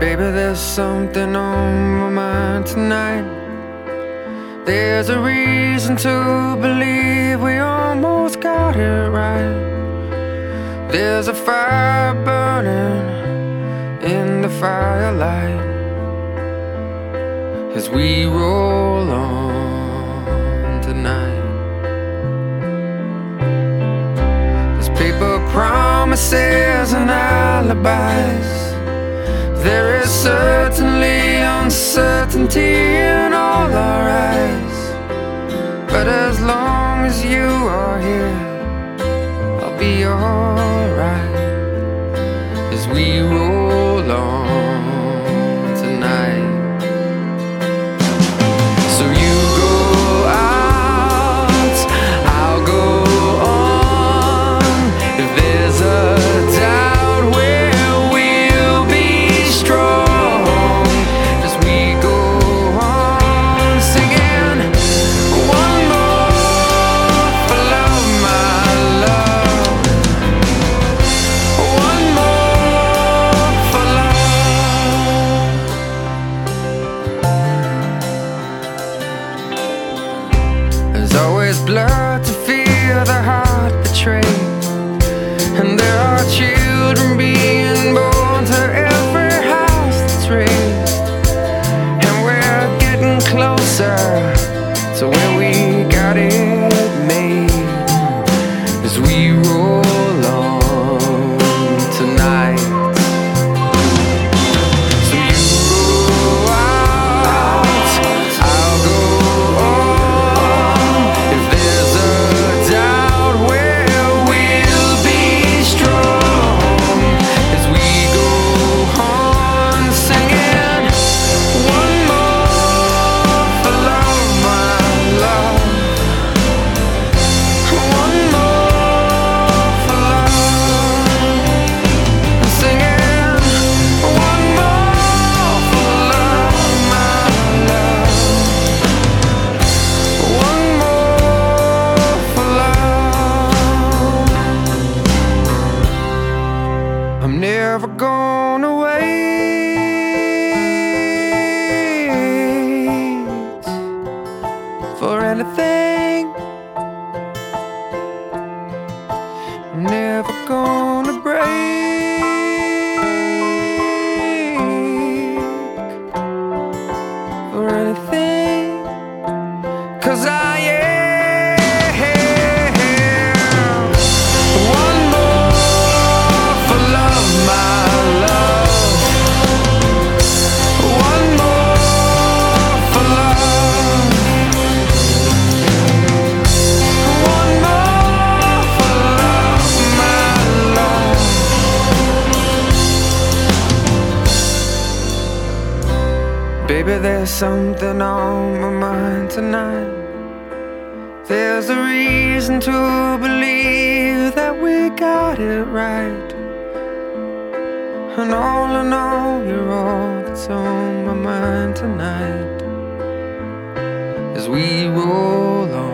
Baby, there's something on my mind tonight. There's a reason to believe we almost got it right. There's a fire burning in the firelight as we roll on tonight. There's paper promises and alibis. There is certainly uncertainty in all our eyes. But as long as you are here, I'll be alright as we roll on tonight. So you go out, I'll go on. If there's a doubt, we'll be strong as we go on singing. One more for love, my love. One more for love. There's always blood to feel the heart betrayed, and there are children being born to every house that's raised. And we're getting closer to where we got it made as we roll on tonight. So you go out, I'll go on. If there's a doubt, we'll be strong as we go on singing. One more for love, my love. One more for love. Singing. One more for love, my love. One more for love. I'm never gonna wait for anything. I'm never gonna break for anything, 'cause I am. One more for love, my love. One more for love. One more for love, my love. Baby, there's something on my mind tonight. There's a reason to believe that we got it right. And all in all, you're all that's on my mind tonight as we roll on.